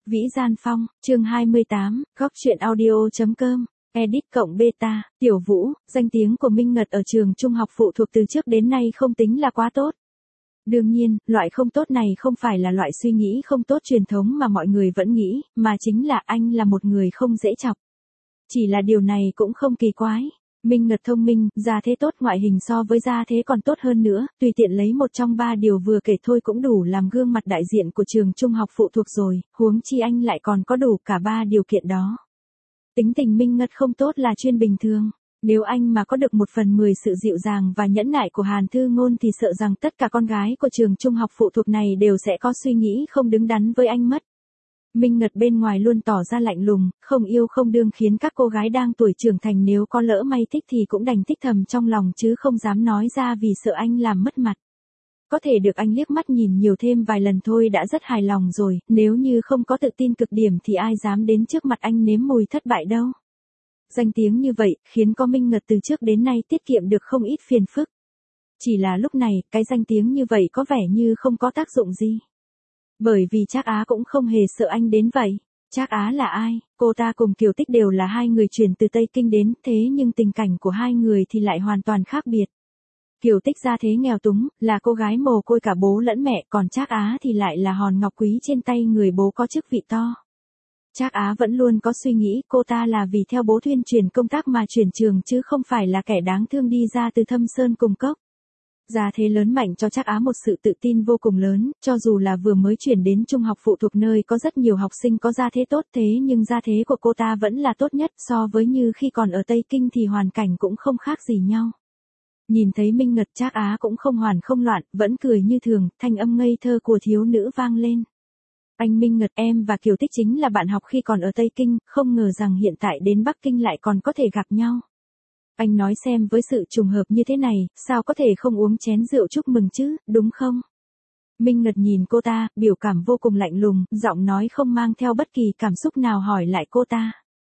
Vĩ Gian Phong, chương 28, góc truyện audio.com, edit cộng beta, Tiểu Vũ, danh tiếng của Minh Ngật ở trường trung học phụ thuộc từ trước đến nay không tính là quá tốt. Đương nhiên, loại không tốt này không phải là loại suy nghĩ không tốt truyền thống mà mọi người vẫn nghĩ, mà chính là anh là một người không dễ chọc. Chỉ là điều này cũng không kỳ quái. Minh Ngật thông minh, gia thế tốt, ngoại hình so với gia thế còn tốt hơn nữa, tùy tiện lấy một trong ba điều vừa kể thôi cũng đủ làm gương mặt đại diện của trường trung học phụ thuộc rồi, huống chi anh lại còn có đủ cả ba điều kiện đó. Tính tình Minh Ngật không tốt là chuyên bình thường. Nếu anh mà có được 1/10 sự dịu dàng và nhẫn nại của Hàn Thư Ngôn thì sợ rằng tất cả con gái của trường trung học phụ thuộc này đều sẽ có suy nghĩ không đứng đắn với anh mất. Minh Ngật bên ngoài luôn tỏ ra lạnh lùng, không yêu không đương, khiến các cô gái đang tuổi trưởng thành nếu có lỡ may thích thì cũng đành thích thầm trong lòng chứ không dám nói ra vì sợ anh làm mất mặt. Có thể được anh liếc mắt nhìn nhiều thêm vài lần thôi đã rất hài lòng rồi, nếu như không có tự tin cực điểm thì ai dám đến trước mặt anh nếm mùi thất bại đâu. Danh tiếng như vậy, khiến có Minh Ngật từ trước đến nay tiết kiệm được không ít phiền phức. Chỉ là lúc này, cái danh tiếng như vậy có vẻ như không có tác dụng gì. Bởi vì Trác Á cũng không hề sợ anh đến vậy. Trác Á là ai? Cô ta cùng Kiều Tích đều là hai người chuyển từ Tây Kinh đến, thế nhưng tình cảnh của hai người thì lại hoàn toàn khác biệt. Kiều Tích gia thế nghèo túng, là cô gái mồ côi cả bố lẫn mẹ, còn Trác Á thì lại là hòn ngọc quý trên tay người bố có chức vị to. Trác Á vẫn luôn có suy nghĩ cô ta là vì theo bố thuyên chuyển công tác mà chuyển trường chứ không phải là kẻ đáng thương đi ra từ thâm sơn cùng cốc. Gia thế lớn mạnh cho Trác Á một sự tự tin vô cùng lớn, cho dù là vừa mới chuyển đến trung học phụ thuộc nơi có rất nhiều học sinh có gia thế tốt thế nhưng gia thế của cô ta vẫn là tốt nhất so với như khi còn ở Tây Kinh thì hoàn cảnh cũng không khác gì nhau. Nhìn thấy Minh Ngật, Trác Á cũng không hoảng không loạn, vẫn cười như thường, thanh âm ngây thơ của thiếu nữ vang lên. Anh Minh Ngật, em và Kiều Tích chính là bạn học khi còn ở Tây Kinh, không ngờ rằng hiện tại đến Bắc Kinh lại còn có thể gặp nhau. Anh nói xem với sự trùng hợp như thế này, sao có thể không uống chén rượu chúc mừng chứ, đúng không? Minh Ngật nhìn cô ta, biểu cảm vô cùng lạnh lùng, giọng nói không mang theo bất kỳ cảm xúc nào hỏi lại cô ta.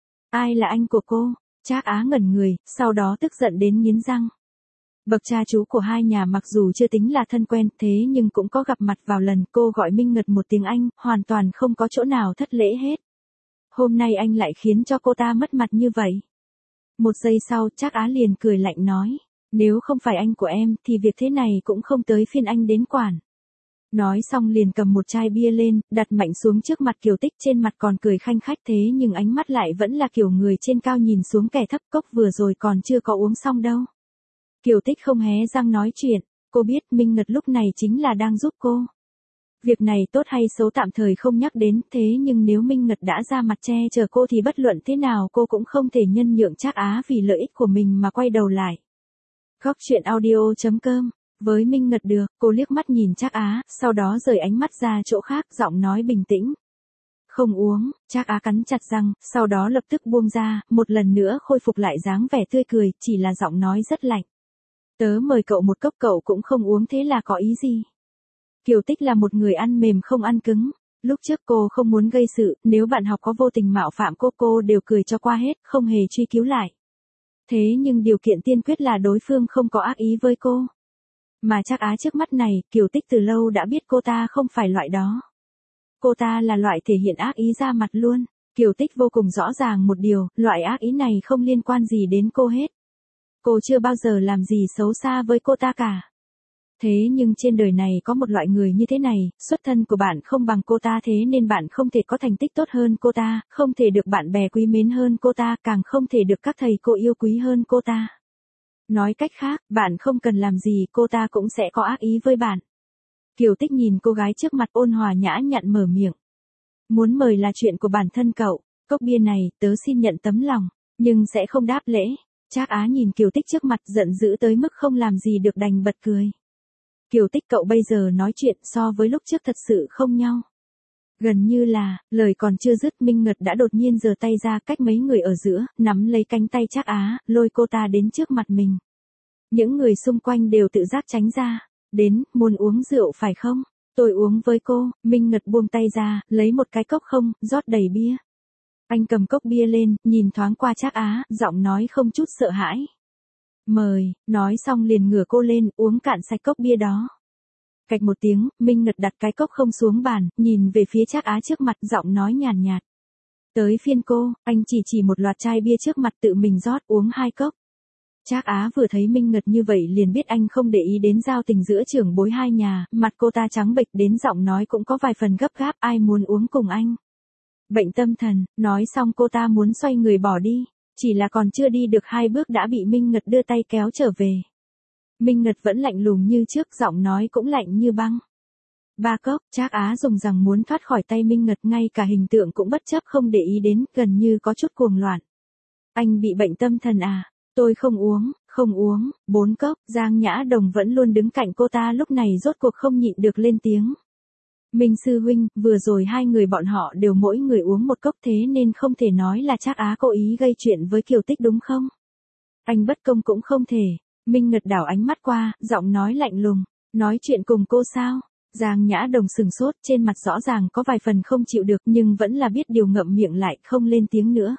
Ai là anh của cô? Trác Á ngẩn người, sau đó tức giận đến nghiến răng. Bậc cha chú của hai nhà mặc dù chưa tính là thân quen thế nhưng cũng có gặp mặt vào lần cô gọi Minh Ngật một tiếng anh, hoàn toàn không có chỗ nào thất lễ hết. Hôm nay anh lại khiến cho cô ta mất mặt như vậy. Một giây sau Trác Á liền cười lạnh nói, nếu không phải anh của em thì việc thế này cũng không tới phiên anh đến quản. Nói xong liền cầm một chai bia lên, đặt mạnh xuống trước mặt Kiều Tích, trên mặt còn cười khanh khách thế nhưng ánh mắt lại vẫn là kiểu người trên cao nhìn xuống kẻ thấp, cốc vừa rồi còn chưa có uống xong đâu. Kiều Tích không hé răng nói chuyện, cô biết Minh Ngật lúc này chính là đang giúp cô. Việc này tốt hay xấu tạm thời không nhắc đến, thế nhưng nếu Minh Ngật đã ra mặt che chở cô thì bất luận thế nào cô cũng không thể nhân nhượng Trác Á vì lợi ích của mình mà quay đầu lại. Góc truyện audio.com, với Minh Ngật được, cô liếc mắt nhìn Trác Á, sau đó rời ánh mắt ra chỗ khác, giọng nói bình tĩnh. Không uống, Trác Á cắn chặt răng, sau đó lập tức buông ra, một lần nữa khôi phục lại dáng vẻ tươi cười, chỉ là giọng nói rất lạnh. Tớ mời cậu một cốc cậu cũng không uống thế là có ý gì? Kiều Tích là một người ăn mềm không ăn cứng. Lúc trước cô không muốn gây sự, nếu bạn học có vô tình mạo phạm cô đều cười cho qua hết, không hề truy cứu lại. Thế nhưng điều kiện tiên quyết là đối phương không có ác ý với cô. Mà Trác Á trước mắt này, Kiều Tích từ lâu đã biết cô ta không phải loại đó. Cô ta là loại thể hiện ác ý ra mặt luôn. Kiều Tích vô cùng rõ ràng một điều, loại ác ý này không liên quan gì đến cô hết. Cô chưa bao giờ làm gì xấu xa với cô ta cả. Thế nhưng trên đời này có một loại người như thế này, xuất thân của bạn không bằng cô ta thế nên bạn không thể có thành tích tốt hơn cô ta, không thể được bạn bè quý mến hơn cô ta, càng không thể được các thầy cô yêu quý hơn cô ta. Nói cách khác, bạn không cần làm gì cô ta cũng sẽ có ác ý với bạn. Kiều Tích nhìn cô gái trước mặt ôn hòa nhã nhặn mở miệng. Muốn mời là chuyện của bản thân cậu, cốc bia này tớ xin nhận tấm lòng, nhưng sẽ không đáp lễ. Trác Á nhìn Kiều Tích trước mặt giận dữ tới mức không làm gì được đành bật cười. Kiều Tích cậu bây giờ nói chuyện so với lúc trước thật sự không nhau. Gần như là, lời còn chưa dứt Minh Ngật đã đột nhiên giơ tay ra cách mấy người ở giữa, nắm lấy cánh tay Trác Á, lôi cô ta đến trước mặt mình. Những người xung quanh đều tự giác tránh ra. Đến, muốn uống rượu phải không? Tôi uống với cô. Minh Ngật buông tay ra, lấy một cái cốc không, rót đầy bia. Anh cầm cốc bia lên, nhìn thoáng qua Trác Á, giọng nói không chút sợ hãi. Mời, nói xong liền ngửa cô lên, uống cạn sạch cốc bia đó. Cạch một tiếng, Minh Ngật đặt cái cốc không xuống bàn, nhìn về phía Trác Á trước mặt, giọng nói nhàn nhạt. Tới phiên cô, anh chỉ một loạt chai bia trước mặt tự mình rót uống 2 cốc. Trác Á vừa thấy Minh Ngật như vậy liền biết anh không để ý đến giao tình giữa trưởng bối hai nhà, mặt cô ta trắng bệch đến giọng nói cũng có vài phần gấp gáp, ai muốn uống cùng anh. Bệnh tâm thần, nói xong cô ta muốn xoay người bỏ đi, chỉ là còn chưa đi được 2 bước đã bị Minh Ngật đưa tay kéo trở về. Minh Ngật vẫn lạnh lùng như trước, giọng nói cũng lạnh như băng. 3 cốc, Trác Á dùng rằng muốn thoát khỏi tay Minh Ngật, ngay cả hình tượng cũng bất chấp không để ý đến, gần như có chút cuồng loạn. Anh bị bệnh tâm thần à? Tôi không uống, 4 cốc, Giang Nhã Đồng vẫn luôn đứng cạnh cô ta lúc này rốt cuộc không nhịn được lên tiếng. Minh sư huynh, vừa rồi 2 người bọn họ đều mỗi người uống 1 cốc thế nên không thể nói là Trác Á cố ý gây chuyện với Kiều Tích đúng không? Anh bất công cũng không thể. Minh Ngật đảo ánh mắt qua, giọng nói lạnh lùng, nói chuyện cùng cô sao? Giang Nhã Đồng sừng sốt, trên mặt rõ ràng có vài phần không chịu được nhưng vẫn là biết điều ngậm miệng lại, không lên tiếng nữa.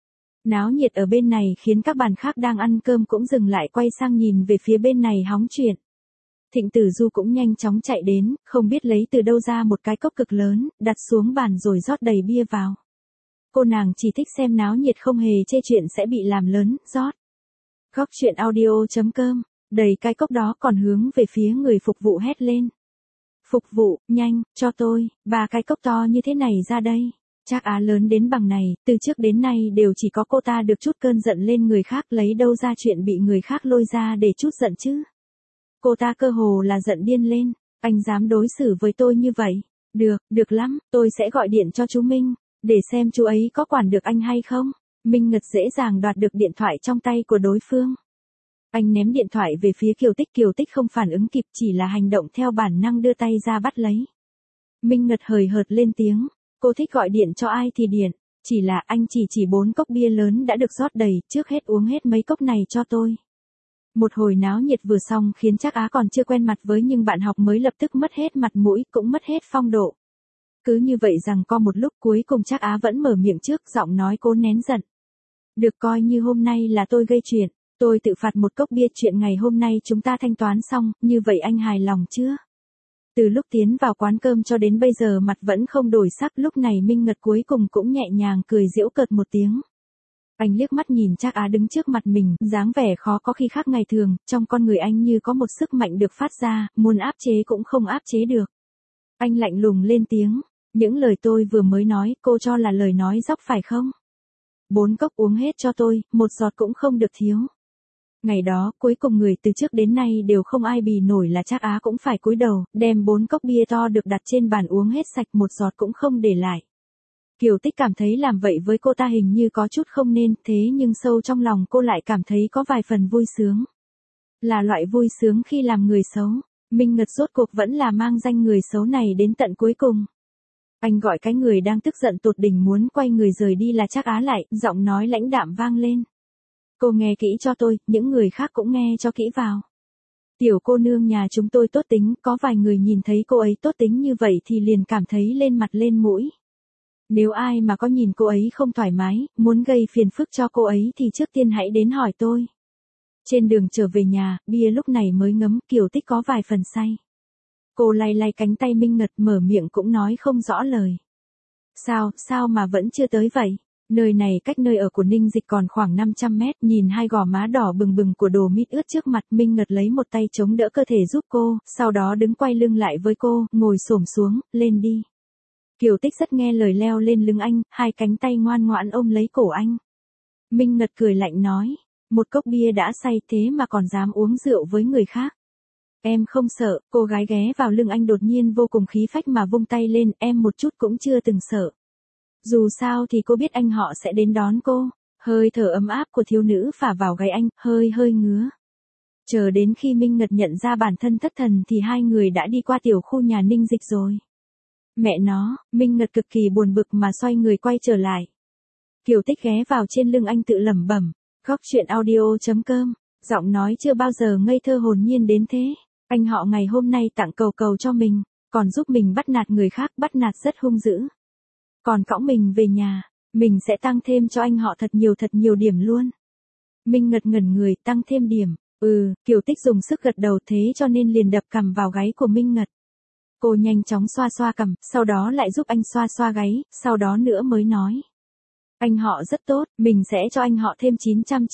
Náo nhiệt ở bên này khiến các bàn khác đang ăn cơm cũng dừng lại quay sang nhìn về phía bên này hóng chuyện. Thịnh Tử Du cũng nhanh chóng chạy đến, không biết lấy từ đâu ra một cái cốc cực lớn, đặt xuống bàn rồi rót đầy bia vào. Cô nàng chỉ thích xem náo nhiệt không hề chê chuyện sẽ bị làm lớn, rót. Góc chuyện audio.com, đầy cái cốc đó còn hướng về phía người phục vụ hét lên. Phục vụ, nhanh, cho tôi, 3 cái cốc to như thế này ra đây. Trác Á lớn đến bằng này, từ trước đến nay đều chỉ có cô ta được chút cơn giận lên người khác, lấy đâu ra chuyện bị người khác lôi ra để chút giận chứ. Cô ta cơ hồ là giận điên lên, anh dám đối xử với tôi như vậy. Được lắm, tôi sẽ gọi điện cho chú Minh, để xem chú ấy có quản được anh hay không. Minh Ngật dễ dàng đoạt được điện thoại trong tay của đối phương. Anh ném điện thoại về phía Kiều Tích không phản ứng kịp, chỉ là hành động theo bản năng đưa tay ra bắt lấy. Minh Ngật hời hợt lên tiếng, cô thích gọi điện cho ai thì điện, chỉ là anh chỉ 4 cốc bia lớn đã được rót đầy, trước hết uống hết mấy cốc này cho tôi. Một hồi náo nhiệt vừa xong khiến Trác Á còn chưa quen mặt với nhưng bạn học mới lập tức mất hết mặt mũi, cũng mất hết phong độ. Cứ như vậy rằng co một lúc cuối cùng Trác Á vẫn mở miệng trước, giọng nói cố nén giận. Được, coi như hôm nay là tôi gây chuyện, tôi tự phạt 1 cốc bia, chuyện ngày hôm nay chúng ta thanh toán xong, như vậy anh hài lòng chưa? Từ lúc tiến vào quán cơm cho đến bây giờ mặt vẫn không đổi sắc, lúc này Minh Ngật cuối cùng cũng nhẹ nhàng cười giễu cợt một tiếng. Anh liếc mắt nhìn Trác Á đứng trước mặt mình, dáng vẻ khó có khi khác ngày thường, trong con người anh như có một sức mạnh được phát ra, muốn áp chế cũng không áp chế được. Anh lạnh lùng lên tiếng, những lời tôi vừa mới nói, cô cho là lời nói dóc phải không? 4 cốc uống hết cho tôi, 1 giọt cũng không được thiếu. Ngày đó, cuối cùng người từ trước đến nay đều không ai bì nổi là Trác Á cũng phải cúi đầu, đem 4 cốc bia to được đặt trên bàn uống hết sạch, 1 giọt cũng không để lại. Kiều Tích cảm thấy làm vậy với cô ta hình như có chút không nên, thế nhưng sâu trong lòng cô lại cảm thấy có vài phần vui sướng. Là loại vui sướng khi làm người xấu, Minh Ngật rốt cuộc vẫn là mang danh người xấu này đến tận cuối cùng. Anh gọi cái người đang tức giận tột đỉnh muốn quay người rời đi là Trác Á lại, giọng nói lãnh đạm vang lên. Cô nghe kỹ cho tôi, những người khác cũng nghe cho kỹ vào. Tiểu cô nương nhà chúng tôi tốt tính, có vài người nhìn thấy cô ấy tốt tính như vậy thì liền cảm thấy lên mặt lên mũi. Nếu ai mà có nhìn cô ấy không thoải mái, muốn gây phiền phức cho cô ấy thì trước tiên hãy đến hỏi tôi. Trên đường trở về nhà, bia lúc này mới ngấm, Kiều Tích có vài phần say. Cô lay lay cánh tay Minh Ngật, mở miệng cũng nói không rõ lời. Sao mà vẫn chưa tới vậy? Nơi này cách nơi ở của Ninh Dịch còn khoảng 500 mét, nhìn 2 gò má đỏ bừng bừng của Đồ Mít ướt trước mặt, Minh Ngật lấy một tay chống đỡ cơ thể giúp cô, sau đó đứng quay lưng lại với cô, ngồi xổm xuống, lên đi. Kiều Tích rất nghe lời leo lên lưng anh, 2 cánh tay ngoan ngoãn ôm lấy cổ anh. Minh Ngật cười lạnh nói, 1 cốc bia đã say thế mà còn dám uống rượu với người khác. Em không sợ, cô gái ghé vào lưng anh đột nhiên vô cùng khí phách mà vung tay lên, em một chút cũng chưa từng sợ. Dù sao thì cô biết anh họ sẽ đến đón cô, hơi thở ấm áp của thiếu nữ phả vào gáy anh, hơi ngứa. Chờ đến khi Minh Ngật nhận ra bản thân thất thần thì 2 người đã đi qua tiểu khu nhà Ninh Dịch rồi. Mẹ nó, Minh Ngật cực kỳ buồn bực mà xoay người quay trở lại. Kiều Tích ghé vào trên lưng anh tự lẩm bẩm, góc chuyện audio.com, giọng nói chưa bao giờ ngây thơ hồn nhiên đến thế. Anh họ ngày hôm nay tặng cầu cho mình, còn giúp mình bắt nạt người khác, bắt nạt rất hung dữ. Còn cõng mình về nhà, mình sẽ tăng thêm cho anh họ thật nhiều điểm luôn. Minh Ngật ngẩn người, tăng thêm điểm, Kiều Tích dùng sức gật đầu, thế cho nên liền đập cằm vào gáy của Minh Ngật. Cô nhanh chóng xoa xoa cằm, sau đó lại giúp anh xoa xoa gáy, sau đó nữa mới nói. Anh họ rất tốt, mình sẽ cho anh họ thêm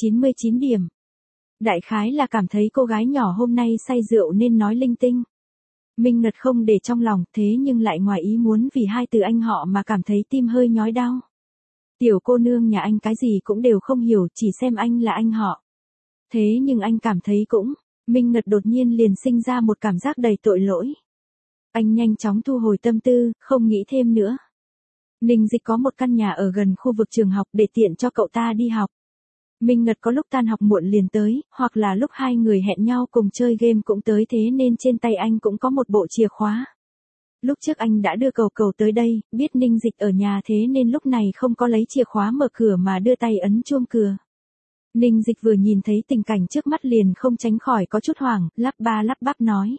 999 điểm. Đại khái là cảm thấy cô gái nhỏ hôm nay say rượu nên nói linh tinh. Minh Ngật không để trong lòng, thế nhưng lại ngoài ý muốn vì hai từ anh họ mà cảm thấy tim hơi nhói đau. Tiểu cô nương nhà anh cái gì cũng đều không hiểu, chỉ xem anh là anh họ. Thế nhưng anh cảm thấy cũng, Minh Ngật đột nhiên liền sinh ra một cảm giác đầy tội lỗi. Anh nhanh chóng thu hồi tâm tư, không nghĩ thêm nữa. Ninh Dịch có một căn nhà ở gần khu vực trường học để tiện cho cậu ta đi học. Minh Ngật có lúc tan học muộn liền tới, hoặc là lúc hai người hẹn nhau cùng chơi game cũng tới, thế nên trên tay anh cũng có một bộ chìa khóa. Lúc trước anh đã đưa Cầu Cầu tới đây, biết Ninh Dịch ở nhà thế nên lúc này không có lấy chìa khóa mở cửa mà đưa tay ấn chuông cửa. Ninh Dịch vừa nhìn thấy tình cảnh trước mắt liền không tránh khỏi có chút hoảng, lắp ba lắp bắp nói.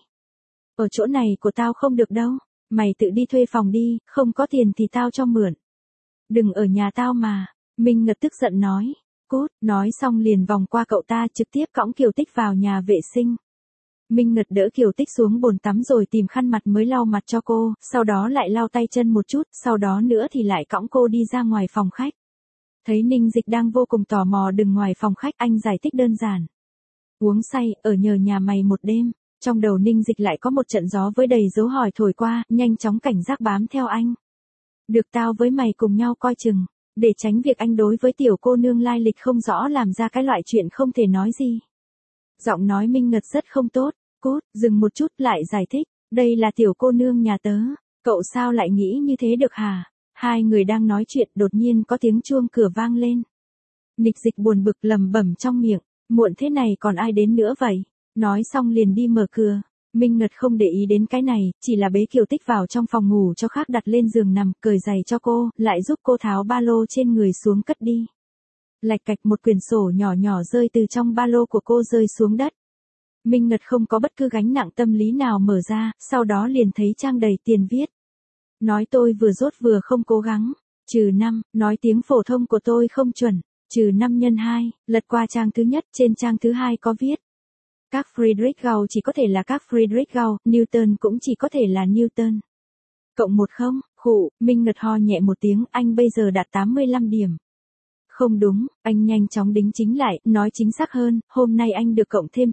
Ở chỗ này của tao không được đâu, mày tự đi thuê phòng đi, không có tiền thì tao cho mượn. Đừng ở nhà tao mà, Minh Ngật tức giận nói. Cút, nói xong liền vòng qua cậu ta trực tiếp cõng Kiều Tích vào nhà vệ sinh. Minh Ngật đỡ Kiều Tích xuống bồn tắm rồi tìm khăn mặt mới lau mặt cho cô, sau đó lại lau tay chân một chút, sau đó nữa thì lại cõng cô đi ra ngoài phòng khách. Thấy Ninh Dịch đang vô cùng tò mò đứng ngoài phòng khách, anh giải thích đơn giản. Uống say, ở nhờ nhà mày một đêm. Trong đầu Ninh Dịch lại có một trận gió với đầy dấu hỏi thổi qua, nhanh chóng cảnh giác bám theo anh. Được tao với mày cùng nhau coi chừng, để tránh việc anh đối với tiểu cô nương lai lịch không rõ làm ra cái loại chuyện không thể nói gì. Giọng nói Minh Ngật rất không tốt, cút, dừng một chút lại giải thích, đây là tiểu cô nương nhà tớ, cậu sao lại nghĩ như thế được hả? Hai người đang nói chuyện đột nhiên có tiếng chuông cửa vang lên. Nịch Dịch buồn bực lẩm bẩm trong miệng, muộn thế này còn ai đến nữa vậy? Nói xong liền đi mở cửa. Minh Ngật không để ý đến cái này, chỉ là bế Kiều Tích vào trong phòng ngủ cho khác đặt lên giường nằm, cởi giày cho cô, lại giúp cô tháo ba lô trên người xuống cất đi. Lạch cạch một quyển sổ nhỏ nhỏ rơi từ trong ba lô của cô rơi xuống đất. Minh Ngật không có bất cứ gánh nặng tâm lý nào mở ra, sau đó liền thấy trang đầy tiền viết. Nói tôi vừa dốt vừa không cố gắng, -5, nói tiếng phổ thông của tôi không chuẩn, -5 x 2, lật qua trang thứ nhất, trên trang thứ hai có viết. Các Friedrich Gauss chỉ có thể là các Friedrich Gauss, Newton cũng chỉ có thể là Newton. Cộng 10, khụ, Minh Ngật ho nhẹ một tiếng, anh bây giờ đạt 85 điểm. Không đúng, anh nhanh chóng đính chính lại, nói chính xác hơn, hôm nay anh được cộng thêm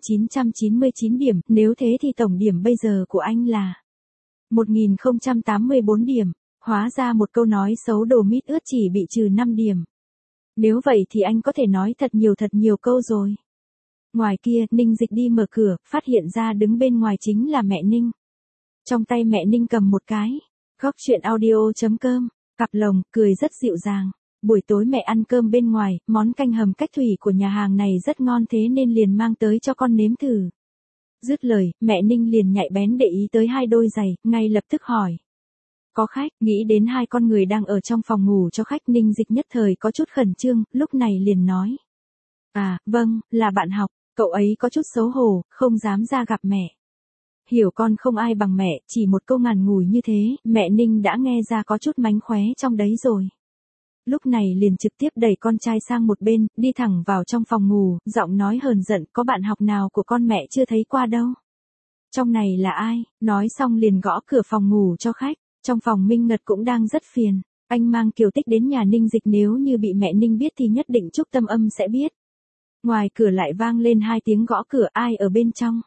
999 điểm, nếu thế thì tổng điểm bây giờ của anh là 1084 điểm, hóa ra một câu nói xấu đồ mít ướt chỉ bị -5 điểm. Nếu vậy thì anh có thể nói thật nhiều câu rồi. Ngoài kia, Ninh Dịch đi mở cửa, phát hiện ra đứng bên ngoài chính là mẹ Ninh. Trong tay mẹ Ninh cầm một cái, góc chuyện audio.com, cặp lồng, cười rất dịu dàng. Buổi tối mẹ ăn cơm bên ngoài, món canh hầm cách thủy của nhà hàng này rất ngon thế nên liền mang tới cho con nếm thử. Dứt lời, mẹ Ninh liền nhạy bén để ý tới hai đôi giày, ngay lập tức hỏi. Có khách, nghĩ đến hai con người đang ở trong phòng ngủ cho khách, Ninh Dịch nhất thời có chút khẩn trương, lúc này liền nói. À, vâng, là bạn học, cậu ấy có chút xấu hổ, không dám ra gặp mẹ. Hiểu con không ai bằng mẹ, chỉ một câu ngắn ngủi như thế, mẹ Ninh đã nghe ra có chút mánh khóe trong đấy rồi. Lúc này liền trực tiếp đẩy con trai sang một bên, đi thẳng vào trong phòng ngủ, giọng nói hờn giận, có bạn học nào của con mẹ chưa thấy qua đâu. Trong này là ai, nói xong liền gõ cửa phòng ngủ cho khách, trong phòng Minh Ngật cũng đang rất phiền, anh mang Kiều Tích đến nhà Ninh Dịch nếu như bị mẹ Ninh biết thì nhất định Trúc Tâm Âm sẽ biết. Ngoài cửa lại vang lên hai tiếng gõ cửa, ai ở bên trong.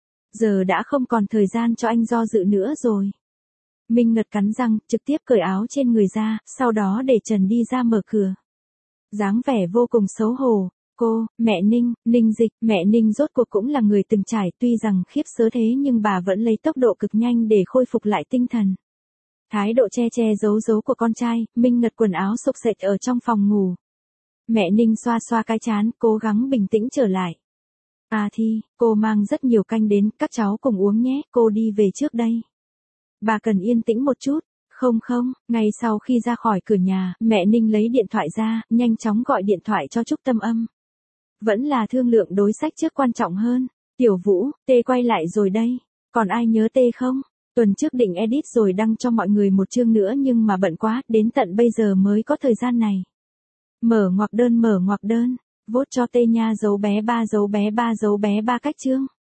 Giờ đã không còn thời gian cho anh do dự nữa rồi. Minh Ngật cắn răng, trực tiếp cởi áo trên người ra, sau đó để trần đi ra mở cửa. Dáng vẻ vô cùng xấu hổ. Cô, mẹ Ninh, Ninh Dịch, mẹ Ninh rốt cuộc cũng là người từng trải, tuy rằng khiếp sớ thế nhưng bà vẫn lấy tốc độ cực nhanh để khôi phục lại tinh thần. Thái độ che giấu của con trai, Minh Ngật quần áo xộc xệch ở trong phòng ngủ. Mẹ Ninh xoa xoa cái trán, cố gắng bình tĩnh trở lại. À thì, cô mang rất nhiều canh đến, các cháu cùng uống nhé, cô đi về trước đây. Bà cần yên tĩnh một chút. Không, ngay sau khi ra khỏi cửa nhà, mẹ Ninh lấy điện thoại ra, nhanh chóng gọi điện thoại cho Trúc Tâm Âm. Vẫn là thương lượng đối sách trước quan trọng hơn. Tiểu Vũ, Tê quay lại rồi đây. Còn ai nhớ Tê không? Tuần trước định edit rồi đăng cho mọi người một chương nữa nhưng mà bận quá, đến tận bây giờ mới có thời gian này. Mở ngoặc đơn. Vote cho Tê nha, dấu bé 3 cách chương.